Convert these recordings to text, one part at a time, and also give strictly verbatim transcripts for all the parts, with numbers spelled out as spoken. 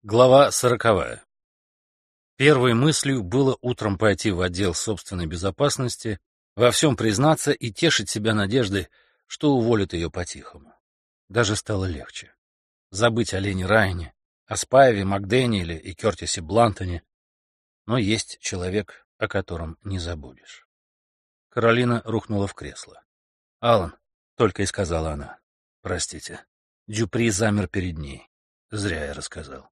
Глава сороковая. Первой мыслью было утром пойти в отдел собственной безопасности, во всем признаться и тешить себя надеждой, что уволят ее по-тихому. Даже стало легче. Забыть о Лене Райане, о Спайве, Макдэниеле и Кертисе Блантоне. Но есть человек, о котором не забудешь. Каролина рухнула в кресло. «Алан», — только и сказала она. «Простите». Дюпри замер перед ней. Зря я рассказал.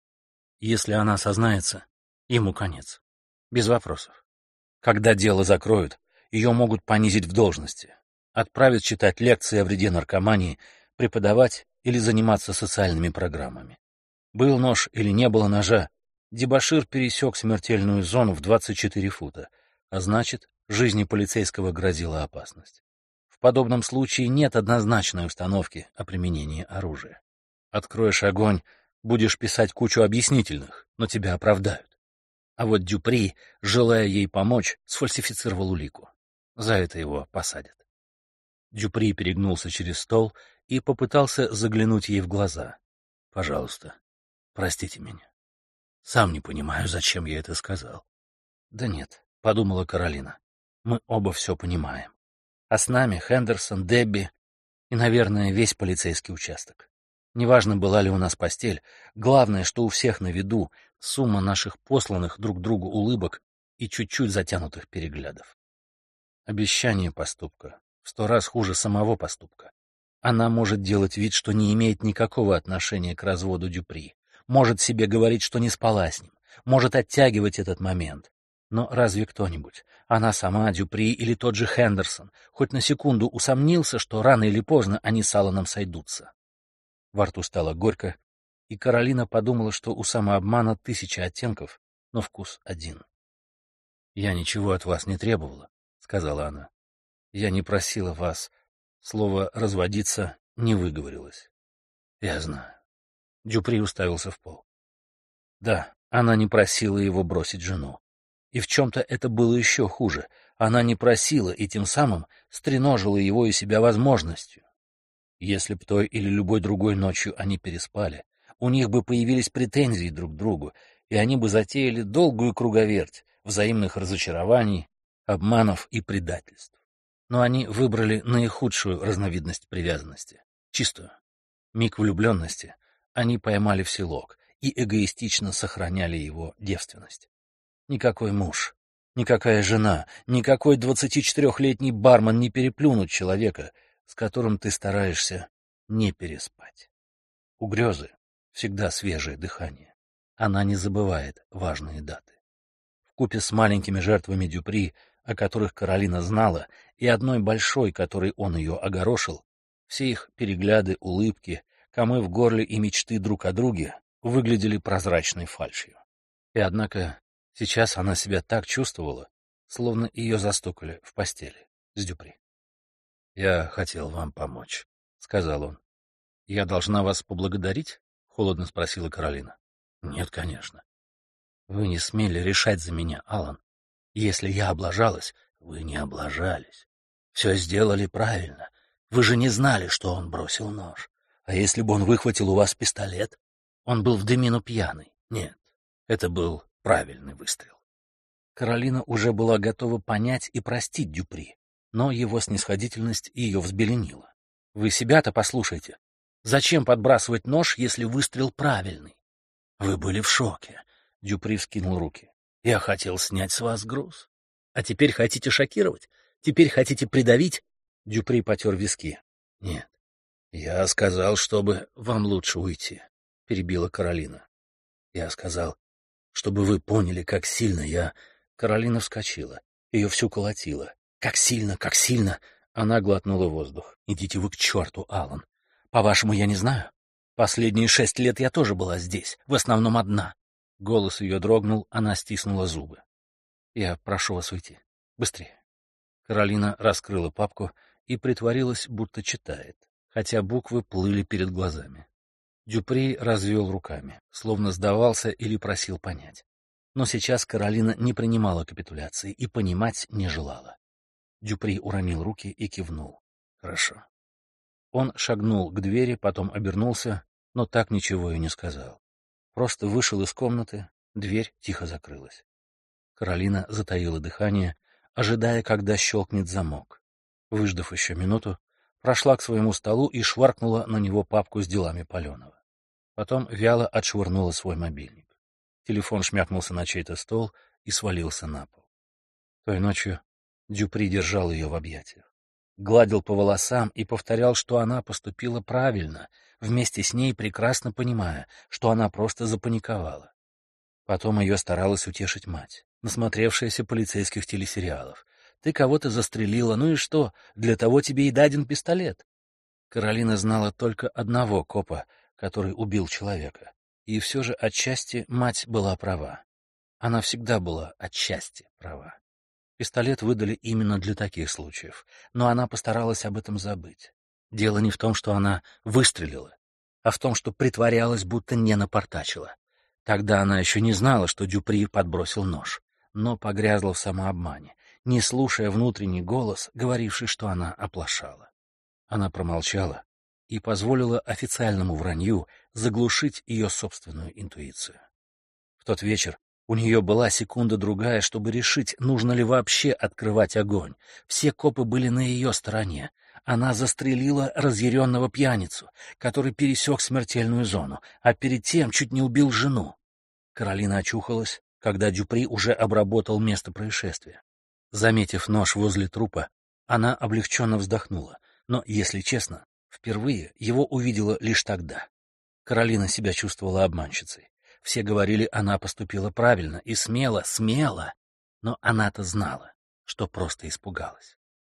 Если она сознается, ему конец. Без вопросов. Когда дело закроют, ее могут понизить в должности, отправить читать лекции о вреде наркомании, преподавать или заниматься социальными программами. Был нож или не было ножа, дебошир пересек смертельную зону в двадцать четыре фута, а значит, жизни полицейского грозила опасность. В подобном случае нет однозначной установки о применении оружия. Откроешь огонь, будешь писать кучу объяснительных, но тебя оправдают. А вот Дюпри, желая ей помочь, сфальсифицировал улику. За это его посадят. Дюпри перегнулся через стол и попытался заглянуть ей в глаза. «Пожалуйста, простите меня. Сам не понимаю, зачем я это сказал». «Да нет», — подумала Каролина. «Мы оба все понимаем. А с нами Хендерсон, Дебби и, наверное, весь полицейский участок. Неважно, была ли у нас постель, главное, что у всех на виду сумма наших посланных друг другу улыбок и чуть-чуть затянутых переглядов. Обещание поступка в сто раз хуже самого поступка. Она может делать вид, что не имеет никакого отношения к разводу Дюпри, может себе говорить, что не спала с ним, может оттягивать этот момент. Но разве кто-нибудь, она сама, Дюпри или тот же Хендерсон, хоть на секунду усомнился, что рано или поздно они с Алланом сойдутся? Во рту стало горько, и Каролина подумала, что у самообмана тысяча оттенков, но вкус один. «Я ничего от вас не требовала», — сказала она. «Я не просила вас. Слово «разводиться» не выговорилось». «Я знаю». Дюпри уставился в пол. Да, она не просила его бросить жену. И в чем-то это было еще хуже. Она не просила и тем самым стреножила его и себя возможностью. Если б той или любой другой ночью они переспали, у них бы появились претензии друг к другу, и они бы затеяли долгую круговерть взаимных разочарований, обманов и предательств. Но они выбрали наихудшую разновидность привязанности — чистую. Миг влюбленности они поймали в селок и эгоистично сохраняли его девственность. Никакой муж, никакая жена, никакой двадцатичетырехлетний бармен не переплюнут человека, с которым ты стараешься не переспать. У грезы всегда свежее дыхание. Она не забывает важные даты. Вкупе с маленькими жертвами Дюпри, о которых Каролина знала, и одной большой, которой он ее огорошил, все их перегляды, улыбки, комы в горле и мечты друг о друге выглядели прозрачной фальшью. И однако сейчас она себя так чувствовала, словно ее застукали в постели с Дюпри. «Я хотел вам помочь», — сказал он. «Я должна вас поблагодарить?» — холодно спросила Каролина. «Нет, конечно. Вы не смели решать за меня, Алан. Если я облажалась, вы не облажались. Все сделали правильно. Вы же не знали, что он бросил нож. А если бы он выхватил у вас пистолет? Он был в дымину пьяный. Нет, это был правильный выстрел». Каролина уже была готова понять и простить Дюпри, но его снисходительность ее взбеленила. «Вы себя-то послушайте. Зачем подбрасывать нож, если выстрел правильный?» «Вы были в шоке», — Дюпри вскинул руки. «Я хотел снять с вас груз. А теперь хотите шокировать? Теперь хотите придавить?» Дюпри потер виски. «Нет, я сказал, чтобы вам лучше уйти», — перебила Каролина. «Я сказал, чтобы вы поняли, как сильно я...» Каролина вскочила. Ее всю колотило. «Как сильно, как сильно!» Она глотнула воздух. «Идите вы к черту, Алан. По-вашему, я не знаю? Последние шесть лет я тоже была здесь, в основном одна». Голос ее дрогнул, она стиснула зубы. «Я прошу вас уйти. Быстрее». Каролина раскрыла папку и притворилась, будто читает, хотя буквы плыли перед глазами. Дюпри развел руками, словно сдавался или просил понять. Но сейчас Каролина не принимала капитуляции и понимать не желала. Дюпри уронил руки и кивнул. «Хорошо». Он шагнул к двери, потом обернулся, но так ничего и не сказал. Просто вышел из комнаты, дверь тихо закрылась. Каролина затаила дыхание, ожидая, когда щелкнет замок. Выждав еще минуту, прошла к своему столу и шваркнула на него папку с делами Паленова. Потом вяло отшвырнула свой мобильник. Телефон шмякнулся на чей-то стол и свалился на пол. Той ночью Дюпри держал ее в объятиях. Гладил по волосам и повторял, что она поступила правильно, вместе с ней прекрасно понимая, что она просто запаниковала. Потом ее старалась утешить мать, насмотревшаяся полицейских телесериалов. «Ты кого-то застрелила, ну и что? Для того тебе и даден пистолет». Каролина знала только одного копа, который убил человека. И все же отчасти мать была права. Она всегда была отчасти права. Пистолет выдали именно для таких случаев, но она постаралась об этом забыть. Дело не в том, что она выстрелила, а в том, что притворялась, будто не напортачила. Тогда она еще не знала, что Дюпри подбросил нож, но погрязла в самообмане, не слушая внутренний голос, говоривший, что она оплошала. Она промолчала и позволила официальному вранью заглушить ее собственную интуицию. В тот вечер у нее была секунда-другая, чтобы решить, нужно ли вообще открывать огонь. Все копы были на ее стороне. Она застрелила разъяренного пьяницу, который пересек смертельную зону, а перед тем чуть не убил жену. Каролина очухалась, когда Дюпри уже обработал место происшествия. Заметив нож возле трупа, она облегченно вздохнула, но, если честно, впервые его увидела лишь тогда. Каролина себя чувствовала обманщицей. Все говорили, она поступила правильно и смело, смело, но она-то знала, что просто испугалась.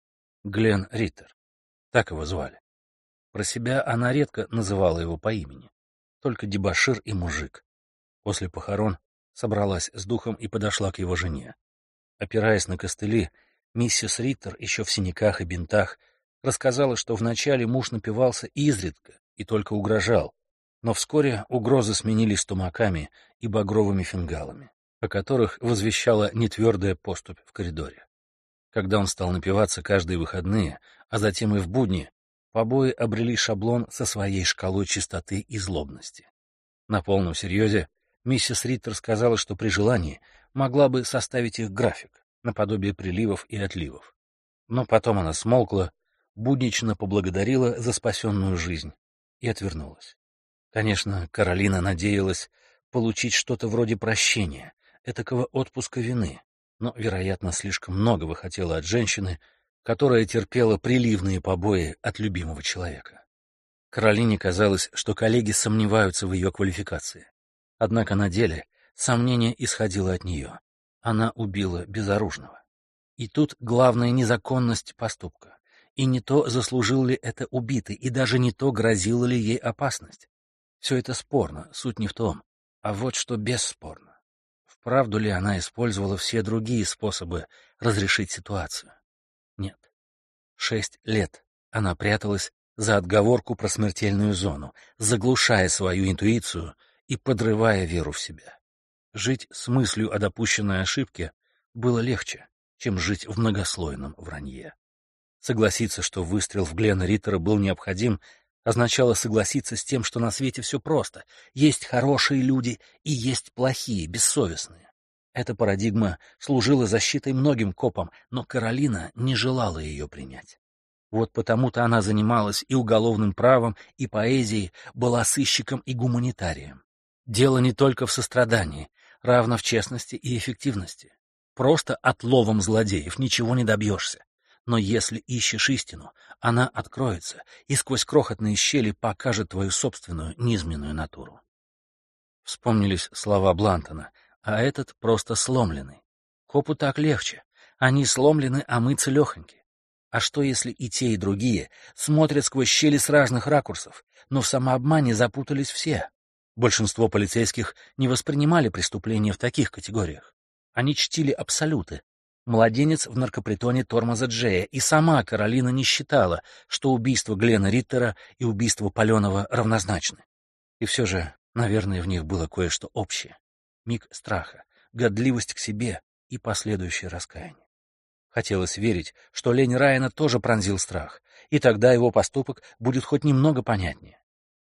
Глен Риттер, так его звали. Про себя она редко называла его по имени, только дебошир и мужик. После похорон собралась с духом и подошла к его жене. Опираясь на костыли, миссис Риттер, еще в синяках и бинтах, рассказала, что вначале муж напивался изредка и только угрожал, но вскоре угрозы сменились тумаками и багровыми фингалами, о которых возвещала нетвердая поступь в коридоре. Когда он стал напиваться каждые выходные, а затем и в будни, побои обрели шаблон со своей шкалой чистоты и злобности. На полном серьезе миссис Риттер сказала, что при желании могла бы составить их график, наподобие приливов и отливов. Но потом она смолкла, буднично поблагодарила за спасенную жизнь и отвернулась. Конечно, Каролина надеялась получить что-то вроде прощения, этакого отпуска вины, но, вероятно, слишком многого хотела от женщины, которая терпела приливные побои от любимого человека. Каролине казалось, что коллеги сомневаются в ее квалификации. Однако на деле сомнение исходило от нее. Она убила безоружного. И тут главная незаконность поступка. И не то, заслужил ли это убитый, и даже не то, грозила ли ей опасность. Все это спорно, суть не в том. А вот что бесспорно. Вправду ли она использовала все другие способы разрешить ситуацию? Нет. Шесть лет она пряталась за отговорку про смертельную зону, заглушая свою интуицию и подрывая веру в себя. Жить с мыслью о допущенной ошибке было легче, чем жить в многослойном вранье. Согласиться, что выстрел в Глена Риттера был необходим, означало согласиться с тем, что на свете все просто. Есть хорошие люди и есть плохие, бессовестные. Эта парадигма служила защитой многим копам, но Каролина не желала ее принять. Вот потому-то она занималась и уголовным правом, и поэзией, была сыщиком и гуманитарием. Дело не только в сострадании, равно в честности и эффективности. Просто отловом злодеев ничего не добьешься. Но если ищешь истину, она откроется и сквозь крохотные щели покажет твою собственную низменную натуру. Вспомнились слова Блантона, а этот просто сломленный. Копу так легче. Они сломлены, а мы целехоньки. А что, если и те, и другие смотрят сквозь щели с разных ракурсов, но в самообмане запутались все? Большинство полицейских не воспринимали преступления в таких категориях. Они чтили абсолюты. Младенец в наркопритоне Тормоза Джея, и сама Каролина не считала, что убийство Глена Риттера и убийство Паленова равнозначны. И все же, наверное, в них было кое-что общее. Миг страха, годливость к себе и последующее раскаяние. Хотелось верить, что лень Райана тоже пронзил страх, и тогда его поступок будет хоть немного понятнее.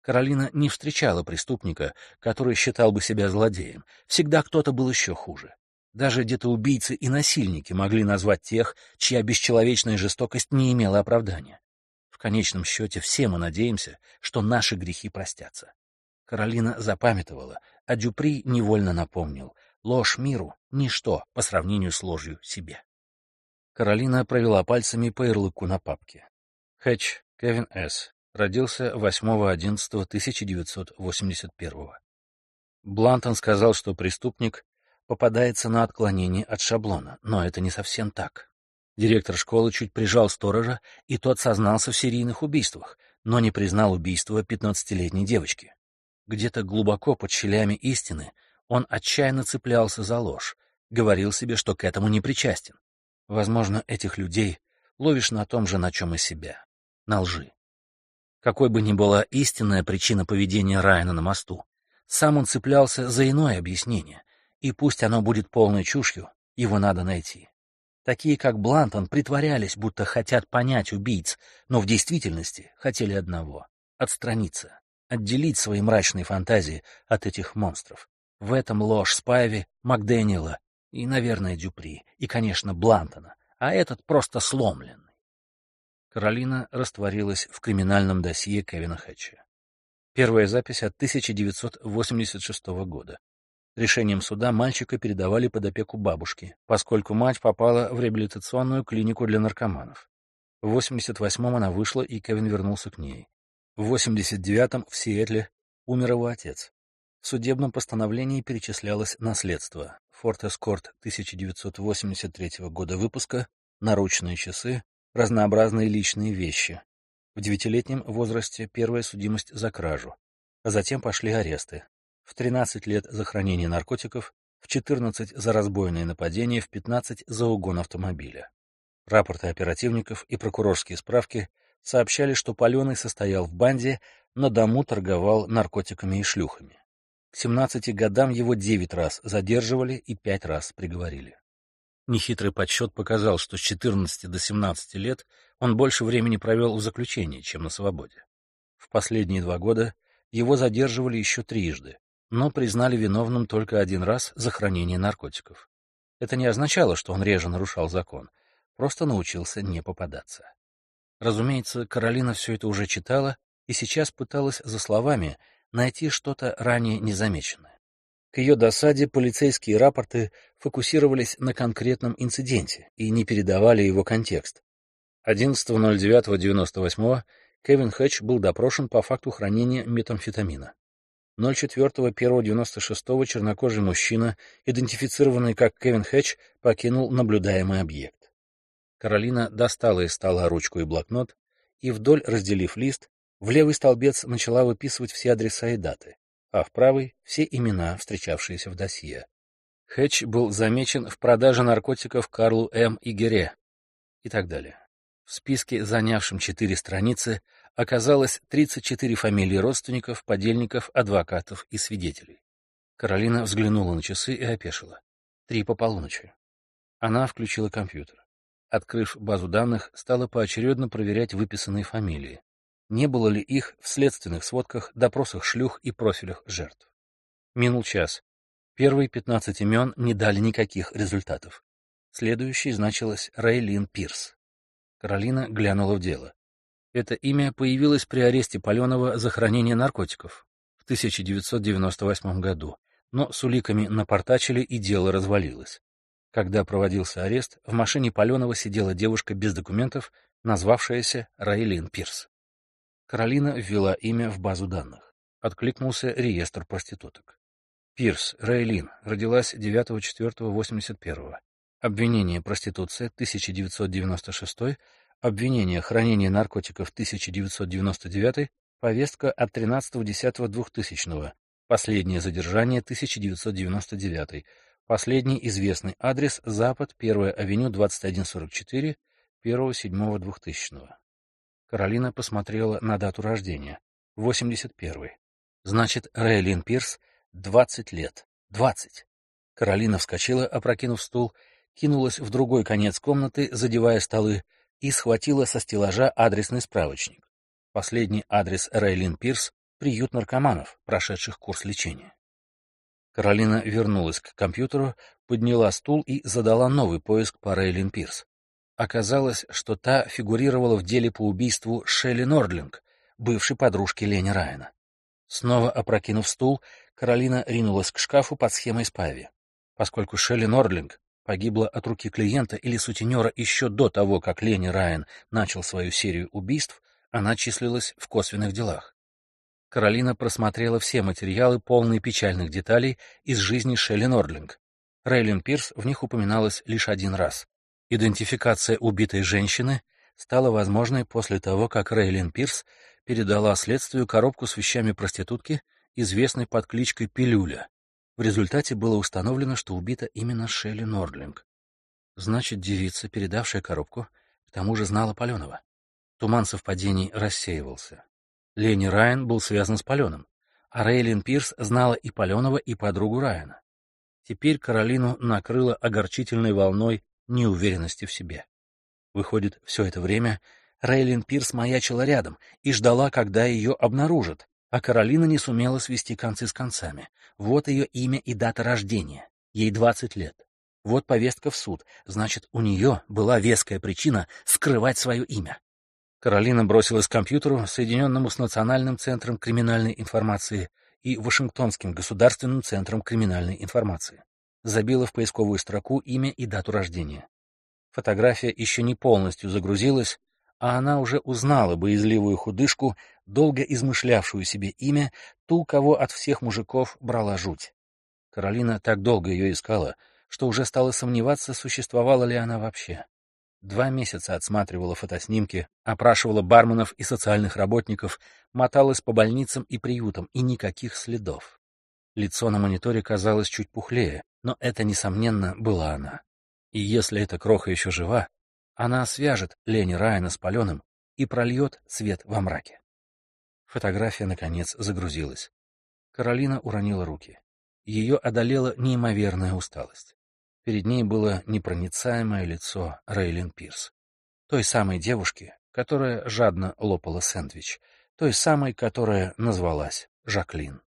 Каролина не встречала преступника, который считал бы себя злодеем. Всегда кто-то был еще хуже. Даже где-то убийцы и насильники могли назвать тех, чья бесчеловечная жестокость не имела оправдания. В конечном счете все мы надеемся, что наши грехи простятся. Каролина запамятовала, а Дюпри невольно напомнил: ложь миру — ничто по сравнению с ложью себе. Каролина провела пальцами по ярлыку на папке. Хэтч Кевин С. Родился восьмого одиннадцатого тысяча девятьсот восемьдесят первого. Блантон сказал, что преступник попадается на отклонение от шаблона, но это не совсем так. Директор школы чуть прижал сторожа, и тот сознался в серийных убийствах, но не признал убийство пятнадцатилетней девочки. Где-то глубоко под щелями истины он отчаянно цеплялся за ложь, говорил себе, что к этому не причастен. Возможно, этих людей ловишь на том же, на чем и себя — на лжи. Какой бы ни была истинная причина поведения Райана на мосту, сам он цеплялся за иное объяснение, и пусть оно будет полной чушью, его надо найти. Такие, как Блантон, притворялись, будто хотят понять убийц, но в действительности хотели одного — отстраниться, отделить свои мрачные фантазии от этих монстров. В этом ложь Спайви, Макдэниела и, наверное, Дюпри, и, конечно, Блантона, а этот просто сломленный. Каролина растворилась в криминальном досье Кевина Хэтча. Первая запись от тысяча девятьсот восемьдесят шестого года. Решением суда мальчика передавали под опеку бабушки, поскольку мать попала в реабилитационную клинику для наркоманов. В восемьдесят восьмом она вышла, и Кевин вернулся к ней. В восемьдесят девятом в Сиэтле умер его отец. В судебном постановлении перечислялось наследство: Форд Эскорт тысяча девятьсот восемьдесят третьего года выпуска, наручные часы, разнообразные личные вещи. В девятилетнем возрасте первая судимость за кражу, а затем пошли аресты. В тринадцать лет за хранение наркотиков, в четырнадцать за разбойное нападение, в пятнадцать за угон автомобиля. Рапорты оперативников и прокурорские справки сообщали, что Паленый состоял в банде, на дому торговал наркотиками и шлюхами. К семнадцати годам его девять раз задерживали и пять раз приговорили. Нехитрый подсчет показал, что с четырнадцати до семнадцати лет он больше времени провел в заключении, чем на свободе. В последние два года его задерживали еще трижды, но признали виновным только один раз за хранение наркотиков. Это не означало, что он реже нарушал закон, просто научился не попадаться. Разумеется, Каролина все это уже читала и сейчас пыталась за словами найти что-то ранее незамеченное. К ее досаде полицейские рапорты фокусировались на конкретном инциденте и не передавали его контекст. одиннадцатого ноль девятого девяносто восьмого Кевин Хэтч был допрошен по факту хранения метамфетамина. ноль четвёртого первого девяносто шестого чернокожий мужчина, идентифицированный как Кевин Хэтч, покинул наблюдаемый объект. Каролина достала из стола ручку и блокнот и, вдоль разделив лист, в левый столбец начала выписывать все адреса и даты, а в правый — все имена, встречавшиеся в досье. Хэтч был замечен в продаже наркотиков Карлу М. Игере и так далее. В списке, занявшем четыре страницы, оказалось тридцать четыре фамилии родственников, подельников, адвокатов и свидетелей. Каролина взглянула на часы и опешила. Три по полуночи. Она включила компьютер. Открыв базу данных, стала поочередно проверять выписанные фамилии. Не было ли их в следственных сводках, допросах шлюх и профилях жертв. Минул час. Первые пятнадцать имен не дали никаких результатов. Следующей значилась Рейлин Пирс. Каролина глянула в дело. Это имя появилось при аресте Паленова за хранение наркотиков в тысяча девятьсот девяносто восьмом году, но с уликами напортачили, и дело развалилось. Когда проводился арест, в машине Паленова сидела девушка без документов, назвавшаяся Рейлин Пирс. Каролина ввела имя в базу данных. Откликнулся реестр проституток. Пирс Рейлин родилась девятого четвёртого восемьдесят первого. Обвинение проституция тысяча девятьсот девяносто шестой, обвинение хранение наркотиков тысяча девятьсот девяносто девятый, повестка от тринадцатого десятого двухтысячного, последнее задержание тысяча девятьсот девяносто девятый, последний известный адрес Запад, первая авеню, двадцать один сорок четыре, первого седьмого двухтысячного. Каролина посмотрела на дату рождения. восемьдесят первый. Значит, Рейлин Пирс двадцать лет. двадцать. Каролина вскочила, опрокинув стул, кинулась в другой конец комнаты, задевая столы, и схватила со стеллажа адресный справочник. Последний адрес Рейлин Пирс приют наркоманов, прошедших курс лечения. Каролина вернулась к компьютеру, подняла стул и задала новый поиск по Рейлин Пирс. Оказалось, что та фигурировала в деле по убийству Шелли Нордлинг, бывшей подружки Лени Райана. Снова опрокинув стул, Каролина ринулась к шкафу под схемой Спайви. Поскольку Шелли Нордлинг погибла от руки клиента или сутенера еще до того, как Лени Райан начал свою серию убийств, она числилась в косвенных делах. Каролина просмотрела все материалы, полные печальных деталей из жизни Шелли Нордлинг. Рейлин Пирс в них упоминалась лишь один раз. Идентификация убитой женщины стала возможной после того, как Рейлин Пирс передала следствию коробку с вещами проститутки, известной под кличкой Пилюля. В результате было установлено, что убита именно Шелли Нордлинг. Значит, девица, передавшая коробку, к тому же знала Паленова. Туман совпадений рассеивался. Лени Райан был связан с Паленым, а Рейлин Пирс знала и Паленова, и подругу Райана. Теперь Каролину накрыло огорчительной волной неуверенности в себе. Выходит, все это время Рейлин Пирс маячила рядом и ждала, когда ее обнаружат, а Каролина не сумела свести концы с концами. Вот ее имя и дата рождения. Ей двадцать лет. Вот повестка в суд. Значит, у нее была веская причина скрывать свое имя. Каролина бросилась к компьютеру, соединенному с Национальным центром криминальной информации и Вашингтонским государственным центром криминальной информации. Забила в поисковую строку имя и дату рождения. Фотография еще не полностью загрузилась, а она уже узнала боязливую худышку, долго измышлявшую себе имя, ту, кого от всех мужиков брала жуть. Каролина так долго ее искала, что уже стала сомневаться, существовала ли она вообще. Два месяца отсматривала фотоснимки, опрашивала барменов и социальных работников, моталась по больницам и приютам, и никаких следов. Лицо на мониторе казалось чуть пухлее, но это, несомненно, была она. И если эта кроха еще жива, она свяжет Лени Райана с Паленым и прольет свет во мраке. Фотография, наконец, загрузилась. Каролина уронила руки. Ее одолела неимоверная усталость. Перед ней было непроницаемое лицо Рейлин Пирс. Той самой девушки, которая жадно лопала сэндвич. Той самой, которая назвалась Жаклин.